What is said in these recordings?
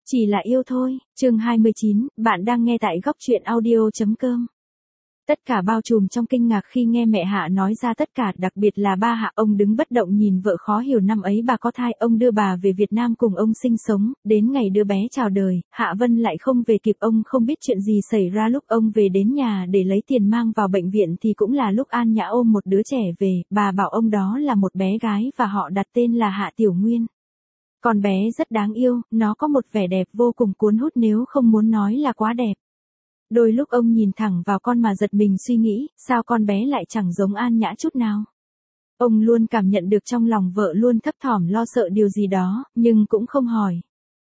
Chỉ là yêu thôi, chương 29, bạn đang nghe tại góc truyện audio.com. Tất cả bao trùm trong kinh ngạc khi nghe mẹ Hạ nói ra tất cả, đặc biệt là ba Hạ. Ông đứng bất động nhìn vợ, khó hiểu năm ấy bà có thai, ông đưa bà về Việt Nam cùng ông sinh sống, đến ngày đứa bé chào đời, Hạ Vân lại không về kịp. Ông không biết chuyện gì xảy ra. Lúc ông về đến nhà để lấy tiền mang vào bệnh viện thì cũng là lúc An Nhã ôm một đứa trẻ về, bà bảo ông đó là một bé gái và họ đặt tên là Hạ Tiểu Nguyên. Con bé rất đáng yêu, nó có một vẻ đẹp vô cùng cuốn hút, nếu không muốn nói là quá đẹp. Đôi lúc ông nhìn thẳng vào con mà giật mình, suy nghĩ, sao con bé lại chẳng giống An Nhã chút nào. Ông luôn cảm nhận được trong lòng vợ luôn thấp thỏm lo sợ điều gì đó, nhưng cũng không hỏi.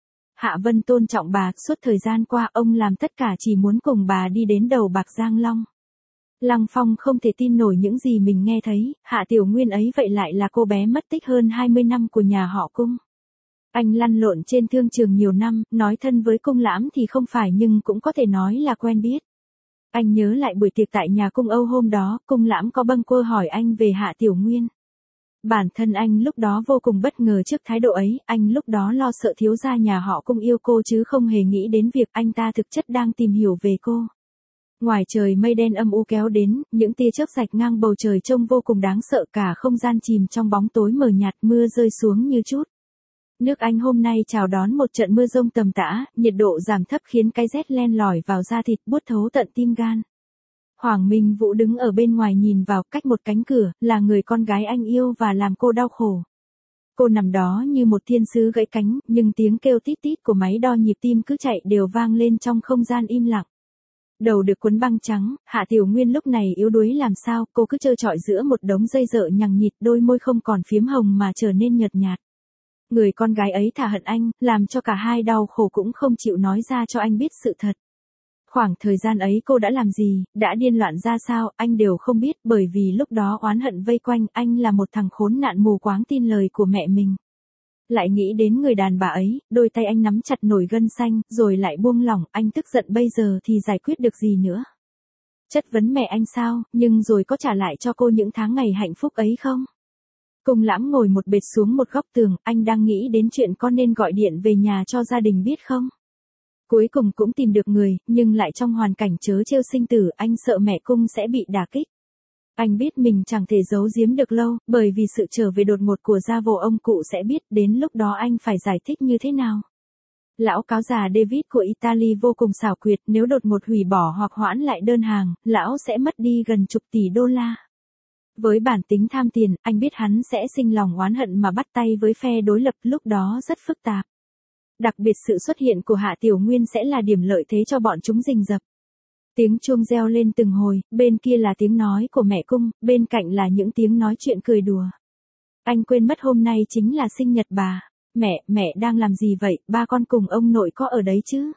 Hạ Vân tôn trọng bà, suốt thời gian qua ông làm tất cả chỉ muốn cùng bà đi đến đầu bạc Giang Long. Lăng Phong không thể tin nổi những gì mình nghe thấy, Hạ Tiểu Nguyên ấy vậy lại là cô bé mất tích hơn 20 năm của nhà họ Cung. Anh lăn lộn trên thương trường nhiều năm, nói thân với Cung Lãm thì không phải nhưng cũng có thể nói là quen biết. Anh nhớ lại buổi tiệc tại nhà Cung Âu hôm đó, Cung Lãm có bâng quơ hỏi anh về Hạ Tiểu Nguyên. Bản thân anh lúc đó vô cùng bất ngờ trước thái độ ấy, anh lúc đó lo sợ thiếu gia nhà họ Cung yêu cô chứ không hề nghĩ đến việc anh ta thực chất đang tìm hiểu về cô. Ngoài trời mây đen âm u kéo đến, những tia chớp rạch ngang bầu trời trông vô cùng đáng sợ, cả không gian chìm trong bóng tối mờ nhạt, mưa rơi xuống như chút. Nước Anh hôm nay chào đón một trận mưa rông tầm tã, nhiệt độ giảm thấp khiến cái rét len lỏi vào da thịt, buốt thấu tận tim gan. Hoàng Minh Vũ đứng ở bên ngoài nhìn vào, cách một cánh cửa, là người con gái anh yêu và làm cô đau khổ. Cô nằm đó như một thiên sứ gãy cánh, nhưng tiếng kêu tít tít của máy đo nhịp tim cứ chạy đều vang lên trong không gian im lặng. Đầu được quấn băng trắng, Hạ Tiểu Nguyên lúc này yếu đuối làm sao, cô cứ trơ trọi giữa một đống dây dợ nhằng nhịt, đôi môi không còn phiếm hồng mà trở nên nhợt nhạt. Người con gái ấy thà hận anh, làm cho cả hai đau khổ cũng không chịu nói ra cho anh biết sự thật. Khoảng thời gian ấy cô đã làm gì, đã điên loạn ra sao, anh đều không biết, bởi vì lúc đó oán hận vây quanh, anh là một thằng khốn nạn mù quáng tin lời của mẹ mình. Lại nghĩ đến người đàn bà ấy, đôi tay anh nắm chặt nổi gân xanh, rồi lại buông lỏng, anh tức giận bây giờ thì giải quyết được gì nữa. Chất vấn mẹ anh sao, nhưng rồi có trả lại cho cô những tháng ngày hạnh phúc ấy không? Cung Lãm ngồi một bệt xuống một góc tường, anh đang nghĩ đến chuyện có nên gọi điện về nhà cho gia đình biết không? Cuối cùng cũng tìm được người, nhưng lại trong hoàn cảnh trớ trêu sinh tử, anh sợ mẹ Cung sẽ bị đả kích. Anh biết mình chẳng thể giấu giếm được lâu, bởi vì sự trở về đột ngột của gia vồ ông cụ sẽ biết, đến lúc đó anh phải giải thích như thế nào. Lão cáo già David của Italy vô cùng xảo quyệt, nếu đột ngột hủy bỏ hoặc hoãn lại đơn hàng, lão sẽ mất đi gần chục tỷ đô la. Với bản tính tham tiền, anh biết hắn sẽ sinh lòng oán hận mà bắt tay với phe đối lập, lúc đó rất phức tạp. Đặc biệt sự xuất hiện của Hạ Tiểu Nguyên sẽ là điểm lợi thế cho bọn chúng rình rập. Tiếng chuông reo lên từng hồi, bên kia là tiếng nói của mẹ Cung, bên cạnh là những tiếng nói chuyện cười đùa. Anh quên mất hôm nay chính là sinh nhật bà. Mẹ đang làm gì vậy, ba con cùng ông nội có ở đấy chứ?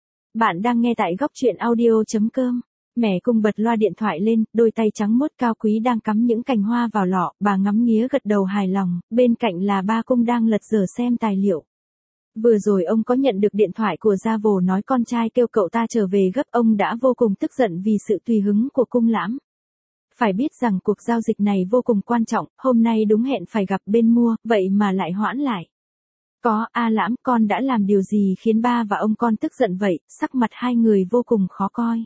Bạn đang nghe tại góc truyện audio.com. Mẹ Cung bật loa điện thoại lên, đôi tay trắng muốt cao quý đang cắm những cành hoa vào lọ, bà ngắm nghía gật đầu hài lòng, bên cạnh là ba Cung đang lật dở xem tài liệu. Vừa rồi ông có nhận được điện thoại của gia vồ nói con trai kêu cậu ta trở về gấp, ông đã vô cùng tức giận vì sự tùy hứng của Cung Lãm. Phải biết rằng cuộc giao dịch này vô cùng quan trọng, hôm nay đúng hẹn phải gặp bên mua, vậy mà lại hoãn lại. Lãm, con đã làm điều gì khiến ba và ông con tức giận vậy? Sắc mặt hai người vô cùng khó coi.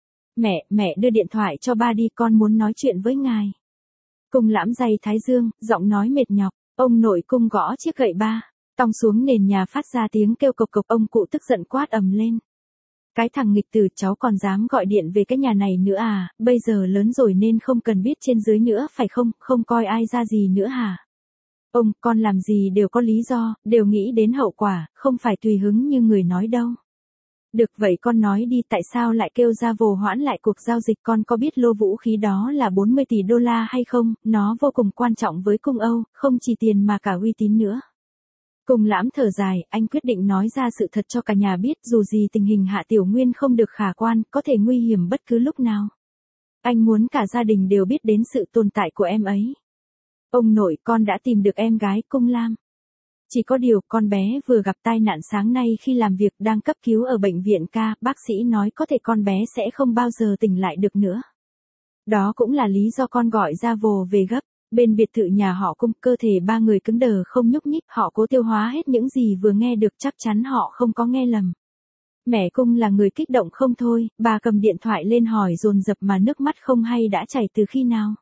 Mẹ đưa điện thoại cho ba đi, con muốn nói chuyện với ngài. Cung Lãm day thái dương, giọng nói mệt nhọc, ông nội Cung gõ chiếc gậy ba, tong xuống nền nhà phát ra tiếng kêu cộc cộc, ông cụ tức giận quát ầm lên. Cái thằng nghịch tử, cháu còn dám gọi điện về cái nhà này nữa à, bây giờ lớn rồi nên không cần biết trên dưới nữa phải không, không coi ai ra gì nữa hả? Con làm gì đều có lý do, đều nghĩ đến hậu quả, không phải tùy hứng như người nói đâu. Được vậy con nói đi, tại sao lại kêu gia vồ hoãn lại cuộc giao dịch, con có biết lô vũ khí đó là 40 tỷ đô la hay không, nó vô cùng quan trọng với Cung Âu, không chỉ tiền mà cả uy tín nữa. Cung Lãm thở dài, anh quyết định nói ra sự thật cho cả nhà biết, dù gì tình hình Hạ Tiểu Nguyên không được khả quan, có thể nguy hiểm bất cứ lúc nào. Anh muốn cả gia đình đều biết đến sự tồn tại của em ấy. Ông nội, con đã tìm được em gái Cung Lam. Chỉ có điều, con bé vừa gặp tai nạn sáng nay khi làm việc đang cấp cứu ở bệnh viện ca, bác sĩ nói có thể con bé sẽ không bao giờ tỉnh lại được nữa. Đó cũng là lý do con gọi gia vồ về gấp. Bên biệt thự nhà họ Cung, cơ thể ba người cứng đờ không nhúc nhích, họ cố tiêu hóa hết những gì vừa nghe được, chắc chắn họ không có nghe lầm. Mẹ Cung là người kích động không thôi, bà cầm điện thoại lên hỏi dồn dập mà nước mắt không hay đã chảy từ khi nào.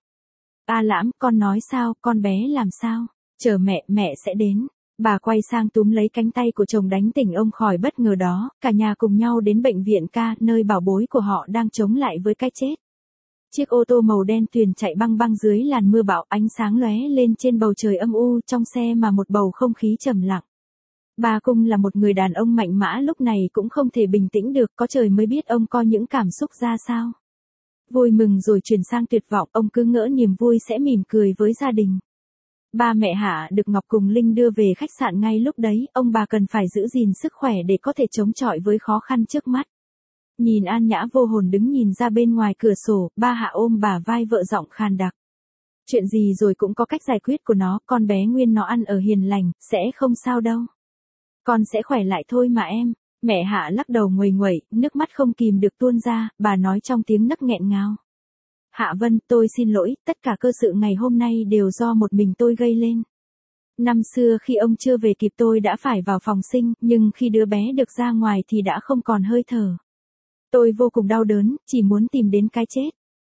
A Lãm, con nói sao, con bé làm sao? Chờ mẹ, mẹ sẽ đến. Bà quay sang túm lấy cánh tay của chồng đánh tỉnh ông khỏi bất ngờ đó, cả nhà cùng nhau đến bệnh viện ca, nơi bảo bối của họ đang chống lại với cái chết. Chiếc ô tô màu đen tuyền chạy băng băng dưới làn mưa bão, ánh sáng lóe lên trên bầu trời âm u, trong xe mà một bầu không khí trầm lặng. Ba Cung là một người đàn ông mạnh mẽ, lúc này cũng không thể bình tĩnh được, có trời mới biết ông có những cảm xúc ra sao. Vui mừng rồi chuyển sang tuyệt vọng, ông cứ ngỡ niềm vui sẽ mỉm cười với gia đình. Ba mẹ Hạ được Ngọc cùng Linh đưa về khách sạn ngay lúc đấy, ông bà cần phải giữ gìn sức khỏe để có thể chống chọi với khó khăn trước mắt. Nhìn An Nhã vô hồn đứng nhìn ra bên ngoài cửa sổ, ba Hạ ôm bả vai vợ giọng khàn đặc. Chuyện gì rồi cũng có cách giải quyết của nó, con bé Nguyên nó ăn ở hiền lành, sẽ không sao đâu. Con sẽ khỏe lại thôi mà em. Mẹ Hạ lắc đầu nguầy nguẩy, nước mắt không kìm được tuôn ra, bà nói trong tiếng nấc nghẹn ngào. Hạ Vân, tôi xin lỗi, tất cả cơ sự ngày hôm nay đều do một mình tôi gây lên. Năm xưa khi ông chưa về kịp tôi đã phải vào phòng sinh, nhưng khi đứa bé được ra ngoài thì đã không còn hơi thở. Tôi vô cùng đau đớn, chỉ muốn tìm đến cái chết.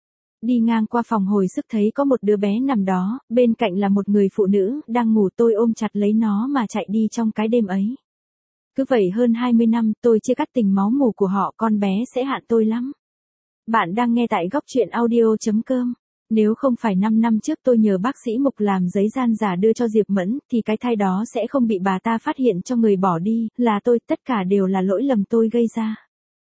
Đi ngang qua phòng hồi sức thấy có một đứa bé nằm đó, bên cạnh là một người phụ nữ, đang ngủ, tôi ôm chặt lấy nó mà chạy đi trong cái đêm ấy. Cứ vậy hơn 20 năm, tôi chia cắt tình máu mủ của họ, con bé sẽ hạn tôi lắm. Bạn đang nghe tại góc truyện audio.com. Nếu không phải 5 năm trước tôi nhờ bác sĩ Mục làm giấy gian giả đưa cho Diệp Mẫn, thì cái thai đó sẽ không bị bà ta phát hiện cho người bỏ đi, là tôi, tất cả đều là lỗi lầm tôi gây ra.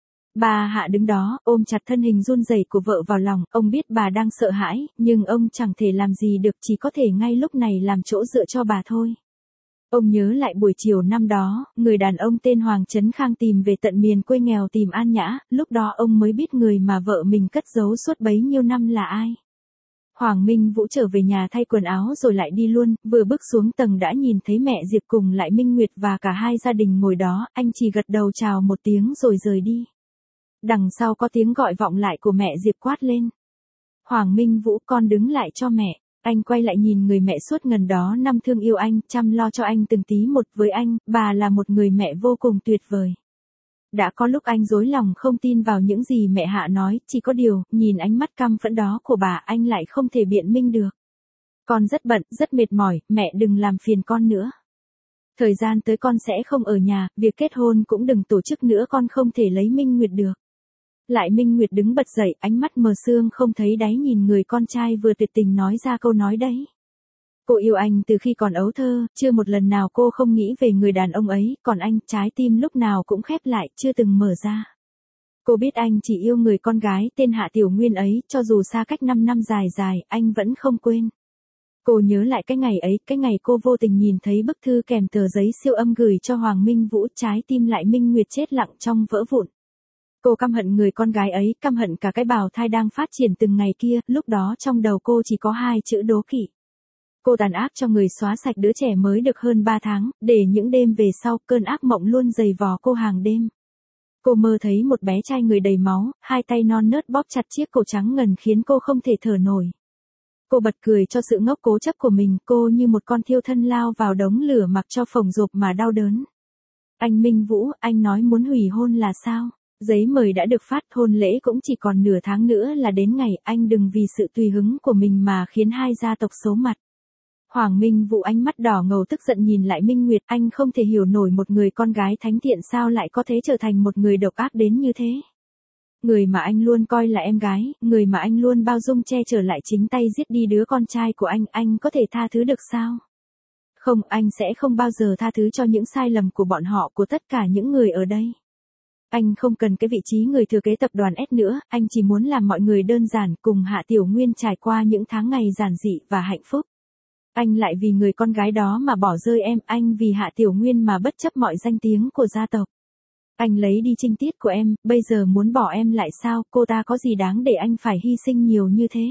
Bà Hạ đứng đó, ôm chặt thân hình run rẩy của vợ vào lòng, ông biết bà đang sợ hãi, nhưng ông chẳng thể làm gì được, chỉ có thể ngay lúc này làm chỗ dựa cho bà thôi. Ông nhớ lại buổi chiều năm đó, người đàn ông tên Hoàng Trấn Khang tìm về tận miền quê nghèo tìm An Nhã, lúc đó ông mới biết người mà vợ mình cất giấu suốt bấy nhiêu năm là ai. Hoàng Minh Vũ trở về nhà thay quần áo rồi lại đi luôn, vừa bước xuống tầng đã nhìn thấy mẹ Diệp cùng lại Minh Nguyệt và cả hai gia đình ngồi đó, anh chỉ gật đầu chào một tiếng rồi rời đi. Đằng sau có tiếng gọi vọng lại của mẹ Diệp quát lên. Hoàng Minh Vũ, con đứng lại cho mẹ. Anh quay lại nhìn người mẹ suốt ngần đó năm thương yêu anh, chăm lo cho anh từng tí một, với anh, bà là một người mẹ vô cùng tuyệt vời. Đã có lúc anh rối lòng không tin vào những gì mẹ Hạ nói, chỉ có điều, nhìn ánh mắt căm phẫn đó của bà, anh lại không thể biện minh được. Con rất bận, rất mệt mỏi, mẹ đừng làm phiền con nữa. Thời gian tới con sẽ không ở nhà, việc kết hôn cũng đừng tổ chức nữa, con không thể lấy Minh Nguyệt được. Lại Minh Nguyệt đứng bật dậy, ánh mắt mờ sương không thấy đáy nhìn người con trai vừa tuyệt tình nói ra câu nói đấy. Cô yêu anh từ khi còn ấu thơ, chưa một lần nào cô không nghĩ về người đàn ông ấy, còn anh, trái tim lúc nào cũng khép lại, chưa từng mở ra. Cô biết anh chỉ yêu người con gái tên Hạ Tiểu Nguyên ấy, cho dù xa cách 5 năm dài dài, anh vẫn không quên. Cô nhớ lại cái ngày ấy, cái ngày cô vô tình nhìn thấy bức thư kèm tờ giấy siêu âm gửi cho Hoàng Minh Vũ, trái tim lại Minh Nguyệt chết lặng trong vỡ vụn. Cô căm hận người con gái ấy, căm hận cả cái bào thai đang phát triển từng ngày kia, lúc đó trong đầu cô chỉ có hai chữ đố kỵ. Cô tàn ác cho người xóa sạch đứa trẻ mới được hơn 3 tháng, để những đêm về sau, cơn ác mộng luôn giày vò cô hàng đêm. Cô mơ thấy một bé trai người đầy máu, hai tay non nớt bóp chặt chiếc cổ trắng ngần khiến cô không thể thở nổi. Cô bật cười cho sự ngốc cố chấp của mình, cô như một con thiêu thân lao vào đống lửa mặc cho phồng rộp mà đau đớn. Anh Minh Vũ, anh nói muốn hủy hôn là sao? Giấy mời đã được phát, hôn lễ cũng chỉ còn nửa tháng nữa là đến ngày, anh đừng vì sự tùy hứng của mình mà khiến hai gia tộc xấu mặt. Hoàng Minh Vũ ánh mắt đỏ ngầu tức giận nhìn lại Minh Nguyệt, anh không thể hiểu nổi một người con gái thánh thiện sao lại có thể trở thành một người độc ác đến như thế. Người mà anh luôn coi là em gái, người mà anh luôn bao dung che chở lại chính tay giết đi đứa con trai của anh có thể tha thứ được sao? Không, anh sẽ không bao giờ tha thứ cho những sai lầm của bọn họ, của tất cả những người ở đây. Anh không cần cái vị trí người thừa kế tập đoàn S nữa, anh chỉ muốn làm mọi người đơn giản, cùng Hạ Tiểu Nguyên trải qua những tháng ngày giản dị và hạnh phúc. Anh lại vì người con gái đó mà bỏ rơi em, anh vì Hạ Tiểu Nguyên mà bất chấp mọi danh tiếng của gia tộc. Anh lấy đi trinh tiết của em, bây giờ muốn bỏ em lại sao, cô ta có gì đáng để anh phải hy sinh nhiều như thế.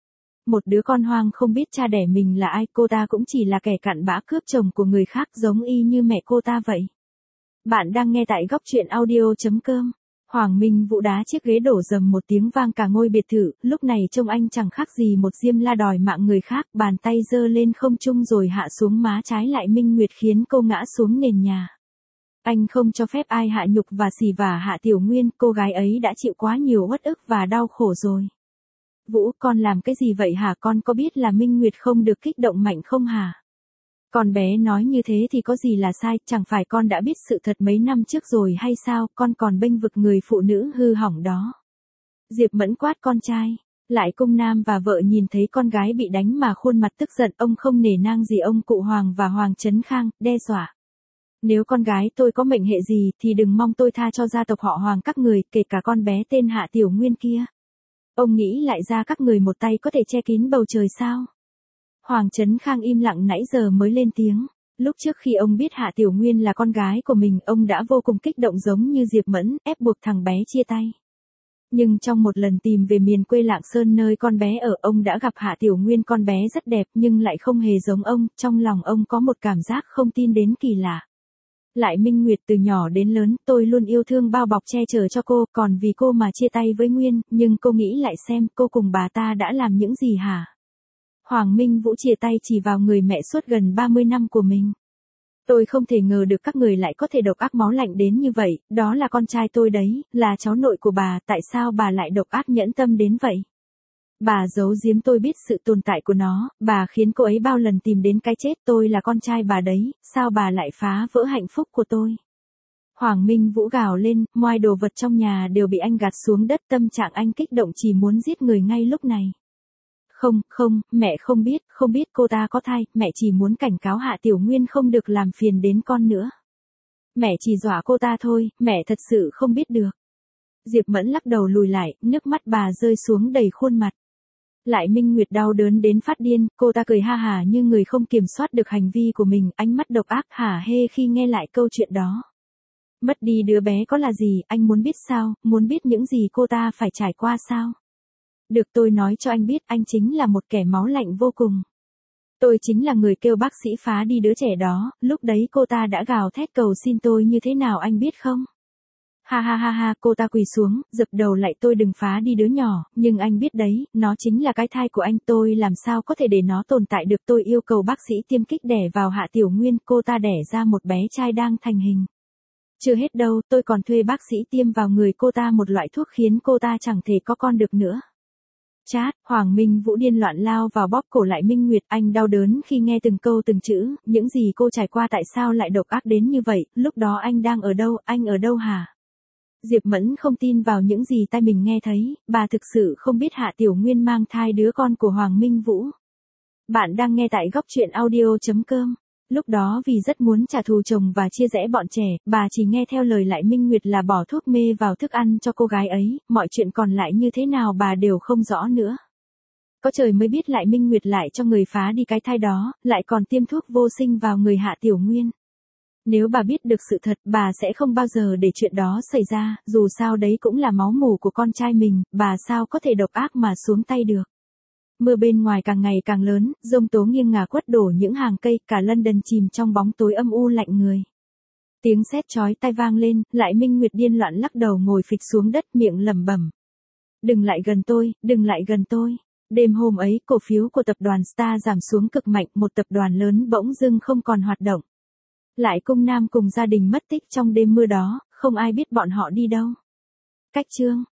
Một đứa con hoang không biết cha đẻ mình là ai, cô ta cũng chỉ là kẻ cặn bã cướp chồng của người khác giống y như mẹ cô ta vậy. Bạn đang nghe tại góc truyện audio.com. Hoàng Minh Vũ đá chiếc ghế đổ rầm một tiếng vang cả ngôi biệt thự, lúc này trông anh chẳng khác gì một diêm la đòi mạng người khác, bàn tay giơ lên không trung rồi hạ xuống má trái lại Minh Nguyệt khiến cô ngã xuống nền nhà. Anh không cho phép ai hạ nhục và xỉ vả Hạ Tiểu Nguyên, cô gái ấy đã chịu quá nhiều uất ức và đau khổ rồi. Vũ, con làm cái gì vậy hả? Con có biết là Minh Nguyệt không được kích động mạnh không hả? Con bé nói như thế thì có gì là sai, chẳng phải con đã biết sự thật mấy năm trước rồi hay sao, con còn bênh vực người phụ nữ hư hỏng đó. Diệp Mẫn quát con trai. Lại Cung Nam và vợ nhìn thấy con gái bị đánh mà khuôn mặt tức giận, ông không nể nang gì ông cụ Hoàng và Hoàng Trấn Khang, đe dọa. Nếu con gái tôi có mệnh hệ gì thì đừng mong tôi tha cho gia tộc họ Hoàng các người, kể cả con bé tên Hạ Tiểu Nguyên kia. Ông nghĩ lại ra các người một tay có thể che kín bầu trời sao? Hoàng Trấn Khang im lặng nãy giờ mới lên tiếng. Lúc trước khi ông biết Hạ Tiểu Nguyên là con gái của mình, ông đã vô cùng kích động giống như Diệp Mẫn, ép buộc thằng bé chia tay. Nhưng trong một lần tìm về miền quê Lạng Sơn nơi con bé ở, ông đã gặp Hạ Tiểu Nguyên, con bé rất đẹp nhưng lại không hề giống ông, trong lòng ông có một cảm giác không tin đến kỳ lạ. Lại Minh Nguyệt, từ nhỏ đến lớn, tôi luôn yêu thương bao bọc che chở cho cô, còn vì cô mà chia tay với Nguyên, nhưng cô nghĩ lại xem, cô cùng bà ta đã làm những gì hả? Hoàng Minh Vũ chia tay chỉ vào người mẹ suốt gần 30 năm của mình. Tôi không thể ngờ được các người lại có thể độc ác máu lạnh đến như vậy, đó là con trai tôi đấy, là cháu nội của bà, tại sao bà lại độc ác nhẫn tâm đến vậy? Bà giấu giếm tôi biết sự tồn tại của nó, bà khiến cô ấy bao lần tìm đến cái chết, tôi là con trai bà đấy, sao bà lại phá vỡ hạnh phúc của tôi? Hoàng Minh Vũ gào lên, mọi đồ vật trong nhà đều bị anh gạt xuống đất, tâm trạng anh kích động chỉ muốn giết người ngay lúc này. Không, mẹ không biết cô ta có thai, mẹ chỉ muốn cảnh cáo Hạ Tiểu Nguyên không được làm phiền đến con nữa. Mẹ chỉ dọa cô ta thôi, mẹ thật sự không biết được. Diệp Mẫn lắc đầu lùi lại, nước mắt bà rơi xuống đầy khuôn mặt. Lại Minh Nguyệt đau đớn đến phát điên, cô ta cười ha hả như người không kiểm soát được hành vi của mình, ánh mắt độc ác hả hê khi nghe lại câu chuyện đó. Mất đi đứa bé có là gì, anh muốn biết sao, muốn biết những gì cô ta phải trải qua sao? Được, tôi nói cho anh biết, anh chính là một kẻ máu lạnh vô cùng. Tôi chính là người kêu bác sĩ phá đi đứa trẻ đó, lúc đấy cô ta đã gào thét cầu xin tôi như thế nào anh biết không? Ha, cô ta quỳ xuống, dập đầu lại, tôi đừng phá đi đứa nhỏ, nhưng anh biết đấy, nó chính là cái thai của anh, tôi làm sao có thể để nó tồn tại được, tôi yêu cầu bác sĩ tiêm kích đẻ vào Hạ Tiểu Nguyên, cô ta đẻ ra một bé trai đang thành hình. Chưa hết đâu, tôi còn thuê bác sĩ tiêm vào người cô ta một loại thuốc khiến cô ta chẳng thể có con được nữa. Chát, Hoàng Minh Vũ điên loạn lao vào bóp cổ Lại Minh Nguyệt, anh đau đớn khi nghe từng câu từng chữ, những gì cô trải qua tại sao lại độc ác đến như vậy, lúc đó anh đang ở đâu, anh ở đâu hả? Diệp Mẫn không tin vào những gì tai mình nghe thấy, bà thực sự không biết Hạ Tiểu Nguyên mang thai đứa con của Hoàng Minh Vũ. Bạn đang nghe tại góc truyện audio.com. Lúc đó vì rất muốn trả thù chồng và chia rẽ bọn trẻ, bà chỉ nghe theo lời Lại Minh Nguyệt là bỏ thuốc mê vào thức ăn cho cô gái ấy, mọi chuyện còn lại như thế nào bà đều không rõ nữa. Có trời mới biết Lại Minh Nguyệt lại cho người phá đi cái thai đó, lại còn tiêm thuốc vô sinh vào người Hạ Tiểu Nguyên. Nếu bà biết được sự thật, bà sẽ không bao giờ để chuyện đó xảy ra, dù sao đấy cũng là máu mủ của con trai mình, bà sao có thể độc ác mà xuống tay được. Mưa bên ngoài càng ngày càng lớn, giông tố nghiêng ngả quất đổ những hàng cây, cả London chìm trong bóng tối âm u lạnh người. Tiếng sét chói tai vang lên, Lại Minh Nguyệt điên loạn lắc đầu ngồi phịch xuống đất, miệng lẩm bẩm. Đừng lại gần tôi, đừng lại gần tôi. Đêm hôm ấy, cổ phiếu của tập đoàn Star giảm xuống cực mạnh, một tập đoàn lớn bỗng dưng không còn hoạt động. Lại Cung Nam cùng gia đình mất tích trong đêm mưa đó, không ai biết bọn họ đi đâu. Cách chương